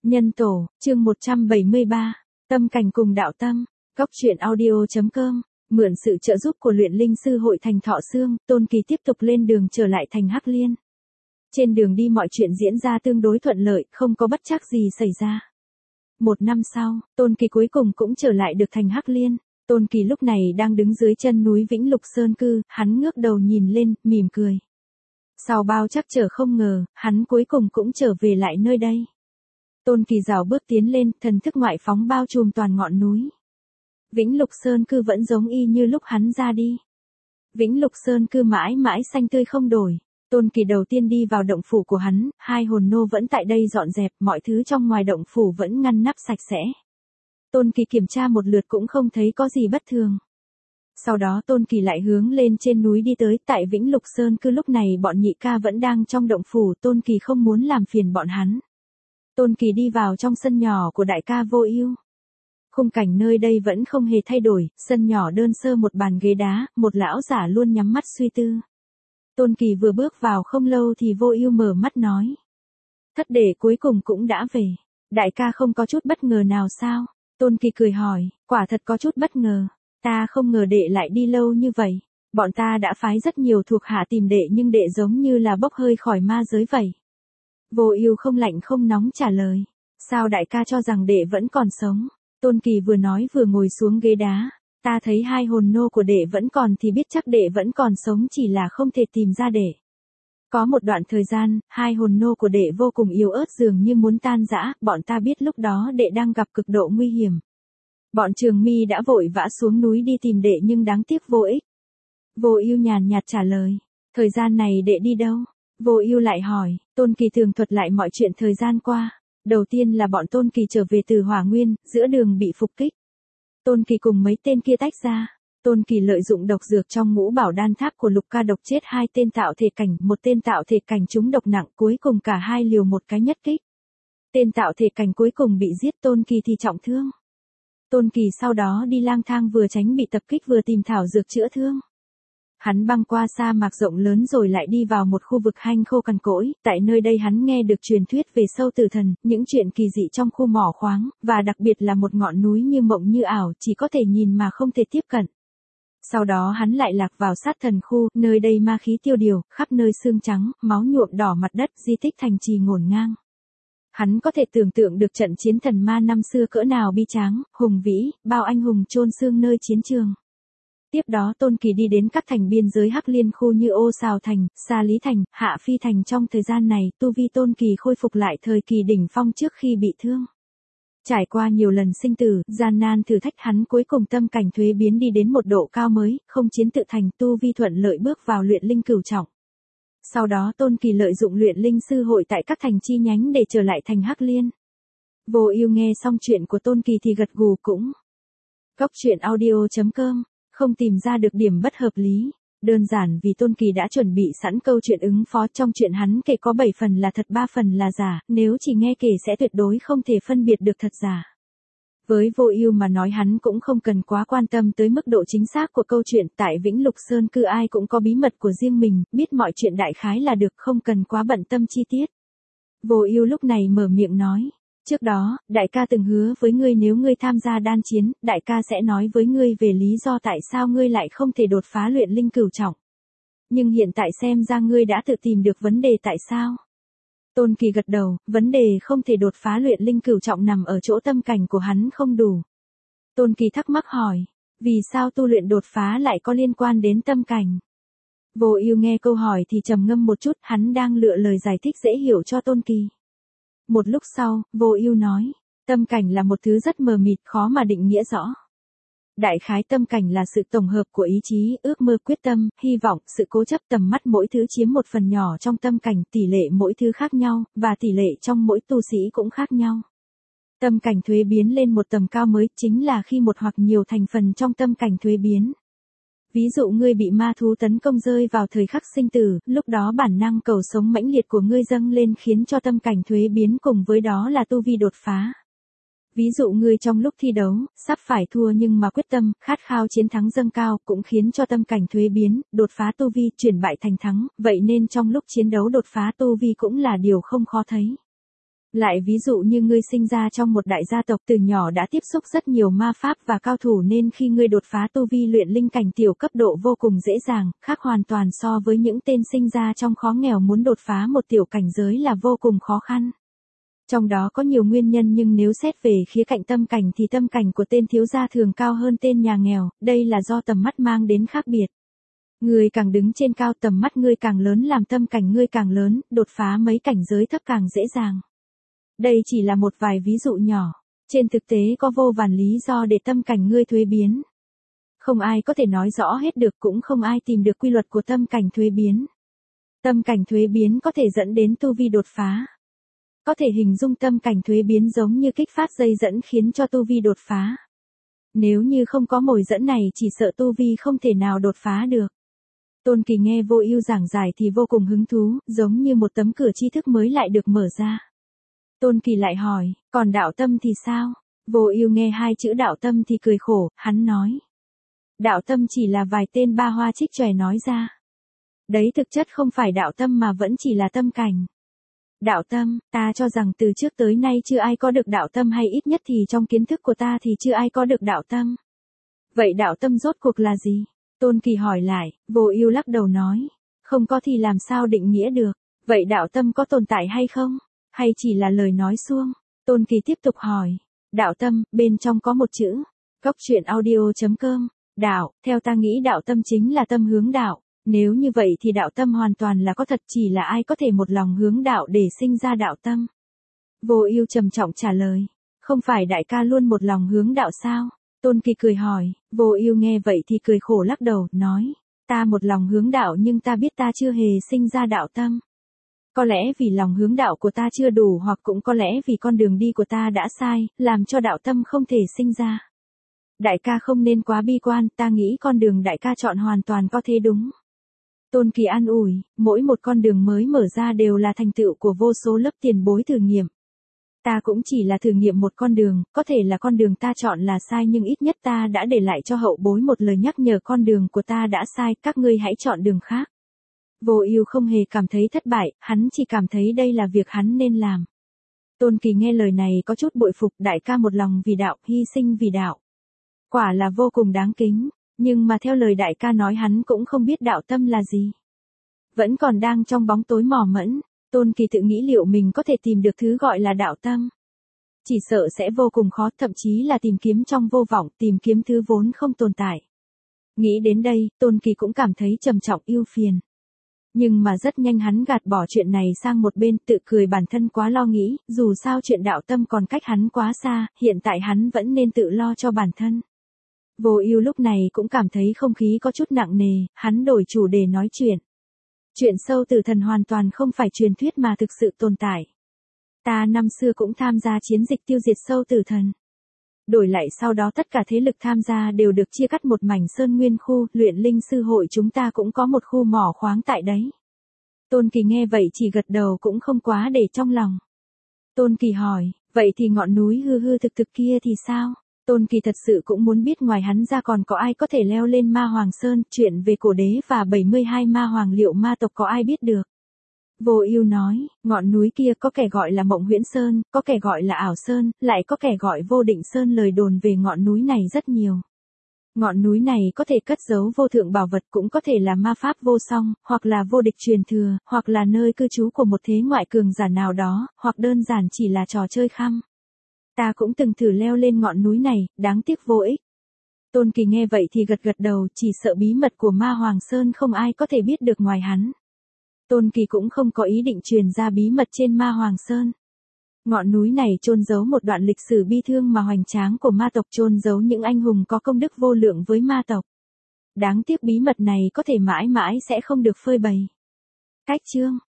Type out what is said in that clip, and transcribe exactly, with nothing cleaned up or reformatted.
Nhân tổ, chương một trăm bảy mươi ba, tâm cảnh cùng đạo tâm, góc truyện audio.com, mượn sự trợ giúp của luyện linh sư hội thành Thọ Xương, Tôn Kỳ tiếp tục lên đường trở lại thành Hắc Liên. Trên đường đi mọi chuyện diễn ra tương đối thuận lợi, không có bất trắc gì xảy ra. Một năm sau, Tôn Kỳ cuối cùng cũng trở lại được thành Hắc Liên. Tôn Kỳ lúc này đang đứng dưới chân núi Vĩnh Lục Sơn Cư, hắn ngước đầu nhìn lên, mỉm cười. Sau bao trắc trở không ngờ, hắn cuối cùng cũng trở về lại nơi đây. Tôn Kỳ rảo bước tiến lên, thần thức ngoại phóng bao trùm toàn ngọn núi. Vĩnh Lục Sơn Cư vẫn giống y như lúc hắn ra đi. Vĩnh Lục Sơn Cư mãi mãi xanh tươi không đổi. Tôn Kỳ đầu tiên đi vào động phủ của hắn, hai hồn nô vẫn tại đây dọn dẹp, mọi thứ trong ngoài động phủ vẫn ngăn nắp sạch sẽ. Tôn Kỳ kiểm tra một lượt cũng không thấy có gì bất thường. Sau đó Tôn Kỳ lại hướng lên trên núi đi tới, tại Vĩnh Lục Sơn Cư lúc này bọn nhị ca vẫn đang trong động phủ, Tôn Kỳ không muốn làm phiền bọn hắn. Tôn Kỳ đi vào trong sân nhỏ của đại ca Vô Ưu. Khung cảnh nơi đây vẫn không hề thay đổi, sân nhỏ đơn sơ một bàn ghế đá, một lão giả luôn nhắm mắt suy tư. Tôn Kỳ vừa bước vào không lâu thì Vô Ưu mở mắt nói. Thất đệ cuối cùng cũng đã về. Đại ca không có chút bất ngờ nào sao? Tôn Kỳ cười hỏi, quả thật có chút bất ngờ. Ta không ngờ đệ lại đi lâu như vậy. Bọn ta đã phái rất nhiều thuộc hạ tìm đệ nhưng đệ giống như là bốc hơi khỏi ma giới vậy. Vô Ưu không lạnh không nóng trả lời. Sao đại ca cho rằng đệ vẫn còn sống? Tôn Kỳ vừa nói vừa ngồi xuống ghế đá. Ta thấy hai hồn nô của đệ vẫn còn thì biết chắc đệ vẫn còn sống, chỉ là không thể tìm ra đệ. Có một đoạn thời gian, hai hồn nô của đệ vô cùng yếu ớt dường như muốn tan rã, bọn ta biết lúc đó đệ đang gặp cực độ nguy hiểm. Bọn Trường Mi đã vội vã xuống núi đi tìm đệ nhưng đáng tiếc vô ích. Vô Ưu nhàn nhạt trả lời. Thời gian này đệ đi đâu? Vô Ưu lại hỏi. Tôn Kỳ tường thuật lại mọi chuyện thời gian qua. Đầu tiên là bọn Tôn Kỳ trở về từ Hỏa Nguyên, giữa đường bị phục kích. Tôn Kỳ cùng mấy tên kia tách ra. Tôn Kỳ lợi dụng độc dược trong ngũ bảo đan tháp của Lục Ca độc chết hai tên tạo thể cảnh, một tên tạo thể cảnh trúng độc nặng, cuối cùng cả hai liều một cái nhất kích. Tên tạo thể cảnh cuối cùng bị giết, Tôn Kỳ thì trọng thương. Tôn Kỳ sau đó đi lang thang vừa tránh bị tập kích vừa tìm thảo dược chữa thương. Hắn băng qua sa mạc rộng lớn rồi lại đi vào một khu vực hanh khô cằn cỗi, tại nơi đây hắn nghe được truyền thuyết về sâu tử thần, những chuyện kỳ dị trong khu mỏ khoáng, và đặc biệt là một ngọn núi như mộng như ảo, chỉ có thể nhìn mà không thể tiếp cận. Sau đó hắn lại lạc vào sát thần khu, nơi đây ma khí tiêu điều, khắp nơi xương trắng, máu nhuộm đỏ mặt đất, di tích thành trì ngổn ngang. Hắn có thể tưởng tượng được trận chiến thần ma năm xưa cỡ nào bi tráng, hùng vĩ, bao anh hùng chôn xương nơi chiến trường. Tiếp đó Tôn Kỳ đi đến các thành biên giới Hắc Liên khu như Ô Sào Thành, Sa Lý Thành, Hạ Phi Thành. Trong thời gian này, tu vi Tôn Kỳ khôi phục lại thời kỳ đỉnh phong trước khi bị thương. Trải qua nhiều lần sinh tử, gian nan thử thách, hắn cuối cùng tâm cảnh thuế biến đi đến một độ cao mới, không chiến tự thành, tu vi thuận lợi bước vào luyện linh cửu trọng. Sau đó Tôn Kỳ lợi dụng luyện linh sư hội tại các thành chi nhánh để trở lại thành Hắc Liên. Vô Ưu nghe xong chuyện của Tôn Kỳ thì gật gù cũng. Góc truyện audio.com, không tìm ra được điểm bất hợp lý. Đơn giản vì Tôn Kỳ đã chuẩn bị sẵn câu chuyện ứng phó, trong chuyện hắn kể có bảy phần là thật ba phần là giả, nếu chỉ nghe kể sẽ tuyệt đối không thể phân biệt được thật giả. Với Vô Ưu mà nói hắn cũng không cần quá quan tâm tới mức độ chính xác của câu chuyện, tại Vĩnh Lục Sơn Cư ai cũng có bí mật của riêng mình, biết mọi chuyện đại khái là được, không cần quá bận tâm chi tiết. Vô Ưu lúc này mở miệng nói. Trước đó, đại ca từng hứa với ngươi nếu ngươi tham gia đan chiến, đại ca sẽ nói với ngươi về lý do tại sao ngươi lại không thể đột phá luyện linh cửu trọng. Nhưng hiện tại xem ra ngươi đã tự tìm được vấn đề tại sao. Tôn Kỳ gật đầu, vấn đề không thể đột phá luyện linh cửu trọng nằm ở chỗ tâm cảnh của hắn không đủ. Tôn Kỳ thắc mắc hỏi, vì sao tu luyện đột phá lại có liên quan đến tâm cảnh? Vô Ưu nghe câu hỏi thì trầm ngâm một chút, hắn đang lựa lời giải thích dễ hiểu cho Tôn Kỳ. Một lúc sau, Vô Ưu nói, tâm cảnh là một thứ rất mờ mịt, khó mà định nghĩa rõ. Đại khái tâm cảnh là sự tổng hợp của ý chí, ước mơ, quyết tâm, hy vọng, sự cố chấp, tầm mắt, mỗi thứ chiếm một phần nhỏ trong tâm cảnh, tỷ lệ mỗi thứ khác nhau, và tỷ lệ trong mỗi tu sĩ cũng khác nhau. Tâm cảnh thuế biến lên một tầm cao mới, chính là khi một hoặc nhiều thành phần trong tâm cảnh thuế biến. Ví dụ ngươi bị ma thú tấn công rơi vào thời khắc sinh tử, lúc đó bản năng cầu sống mãnh liệt của ngươi dâng lên khiến cho tâm cảnh thuế biến, cùng với đó là tu vi đột phá. Ví dụ ngươi trong lúc thi đấu, sắp phải thua nhưng mà quyết tâm, khát khao chiến thắng dâng cao, cũng khiến cho tâm cảnh thuế biến, đột phá tu vi, chuyển bại thành thắng, vậy nên trong lúc chiến đấu đột phá tu vi cũng là điều không khó thấy. Lại ví dụ như ngươi sinh ra trong một đại gia tộc từ nhỏ đã tiếp xúc rất nhiều ma pháp và cao thủ nên khi ngươi đột phá tu vi luyện linh cảnh tiểu cấp độ vô cùng dễ dàng, khác hoàn toàn so với những tên sinh ra trong khó nghèo muốn đột phá một tiểu cảnh giới là vô cùng khó khăn. Trong đó có nhiều nguyên nhân nhưng nếu xét về khía cạnh tâm cảnh thì tâm cảnh của tên thiếu gia thường cao hơn tên nhà nghèo, đây là do tầm mắt mang đến khác biệt. Ngươi càng đứng trên cao tầm mắt ngươi càng lớn làm tâm cảnh ngươi càng lớn, đột phá mấy cảnh giới thấp càng dễ dàng. Đây chỉ là một vài ví dụ nhỏ, trên thực tế có vô vàn lý do để tâm cảnh ngươi thuế biến. Không ai có thể nói rõ hết được cũng không ai tìm được quy luật của tâm cảnh thuế biến. Tâm cảnh thuế biến có thể dẫn đến tu vi đột phá. Có thể hình dung tâm cảnh thuế biến giống như kích phát dây dẫn khiến cho tu vi đột phá. Nếu như không có mồi dẫn này chỉ sợ tu vi không thể nào đột phá được. Tôn Kỳ nghe Vô Ưu giảng giải thì vô cùng hứng thú, giống như một tấm cửa tri thức mới lại được mở ra. Tôn Kỳ lại hỏi, còn đạo tâm thì sao? Vô Ưu nghe hai chữ đạo tâm thì cười khổ, hắn nói. Đạo tâm chỉ là vài tên ba hoa trích chòe nói ra. Đấy thực chất không phải đạo tâm mà vẫn chỉ là tâm cảnh. Đạo tâm, ta cho rằng từ trước tới nay chưa ai có được đạo tâm hay ít nhất thì trong kiến thức của ta thì chưa ai có được đạo tâm. Vậy đạo tâm rốt cuộc là gì? Tôn Kỳ hỏi lại, Vô Ưu lắc đầu nói, không có thì làm sao định nghĩa được, vậy đạo tâm có tồn tại hay không? Hay chỉ là lời nói suông? Tôn Kỳ tiếp tục hỏi, đạo tâm, bên trong có một chữ, Cốc Truyện Audio chấm com, đạo, theo ta nghĩ đạo tâm chính là tâm hướng đạo, nếu như vậy thì đạo tâm hoàn toàn là có thật chỉ là ai có thể một lòng hướng đạo để sinh ra đạo tâm. Vô Ưu trầm trọng trả lời, không phải đại ca luôn một lòng hướng đạo sao? Tôn Kỳ cười hỏi, Vô Ưu nghe vậy thì cười khổ lắc đầu, nói, ta một lòng hướng đạo nhưng ta biết ta chưa hề sinh ra đạo tâm. Có lẽ vì lòng hướng đạo của ta chưa đủ hoặc cũng có lẽ vì con đường đi của ta đã sai, làm cho đạo tâm không thể sinh ra. Đại ca không nên quá bi quan, ta nghĩ con đường đại ca chọn hoàn toàn có thể đúng. Tôn Kỳ an ủi, mỗi một con đường mới mở ra đều là thành tựu của vô số lớp tiền bối thử nghiệm. Ta cũng chỉ là thử nghiệm một con đường, có thể là con đường ta chọn là sai nhưng ít nhất ta đã để lại cho hậu bối một lời nhắc nhở con đường của ta đã sai, các ngươi hãy chọn đường khác. Vô Ưu không hề cảm thấy thất bại, hắn chỉ cảm thấy đây là việc hắn nên làm. Tôn Kỳ nghe lời này có chút bội phục, đại ca một lòng vì đạo, hy sinh vì đạo. Quả là vô cùng đáng kính, nhưng mà theo lời đại ca nói hắn cũng không biết đạo tâm là gì. Vẫn còn đang trong bóng tối mò mẫm, Tôn Kỳ tự nghĩ liệu mình có thể tìm được thứ gọi là đạo tâm. Chỉ sợ sẽ vô cùng khó, thậm chí là tìm kiếm trong vô vọng, tìm kiếm thứ vốn không tồn tại. Nghĩ đến đây, Tôn Kỳ cũng cảm thấy trầm trọng ưu phiền. Nhưng mà rất nhanh hắn gạt bỏ chuyện này sang một bên, tự cười bản thân quá lo nghĩ, dù sao chuyện đạo tâm còn cách hắn quá xa, hiện tại hắn vẫn nên tự lo cho bản thân. Vô Ưu lúc này cũng cảm thấy không khí có chút nặng nề, hắn đổi chủ đề nói chuyện. Chuyện sâu tử thần hoàn toàn không phải truyền thuyết mà thực sự tồn tại. Ta năm xưa cũng tham gia chiến dịch tiêu diệt sâu tử thần. Đổi lại sau đó tất cả thế lực tham gia đều được chia cắt một mảnh sơn nguyên khu, luyện linh sư hội chúng ta cũng có một khu mỏ khoáng tại đấy. Tôn Kỳ nghe vậy chỉ gật đầu cũng không quá để trong lòng. Tôn Kỳ hỏi, vậy thì ngọn núi hư hư thực thực kia thì sao? Tôn Kỳ thật sự cũng muốn biết ngoài hắn ra còn có ai có thể leo lên Ma Hoàng Sơn, chuyện về cổ đế và bảy mươi hai ma hoàng liệu ma tộc có ai biết được. Vô Ưu nói, ngọn núi kia có kẻ gọi là Mộng Huyễn Sơn, có kẻ gọi là Ảo Sơn, lại có kẻ gọi Vô Định Sơn, lời đồn về ngọn núi này rất nhiều. Ngọn núi này có thể cất giấu vô thượng bảo vật, cũng có thể là ma pháp vô song, hoặc là vô địch truyền thừa, hoặc là nơi cư trú của một thế ngoại cường giả nào đó, hoặc đơn giản chỉ là trò chơi khăm. Ta cũng từng thử leo lên ngọn núi này, đáng tiếc vô ích. Tôn Kỳ nghe vậy thì gật gật đầu, chỉ sợ bí mật của Ma Hoàng Sơn không ai có thể biết được ngoài hắn. Tôn Kỳ cũng không có ý định truyền ra bí mật trên Ma Hoàng Sơn. Ngọn núi này chôn giấu một đoạn lịch sử bi thương mà hoành tráng của ma tộc, chôn giấu những anh hùng có công đức vô lượng với ma tộc. Đáng tiếc bí mật này có thể mãi mãi sẽ không được phơi bày. Cách chương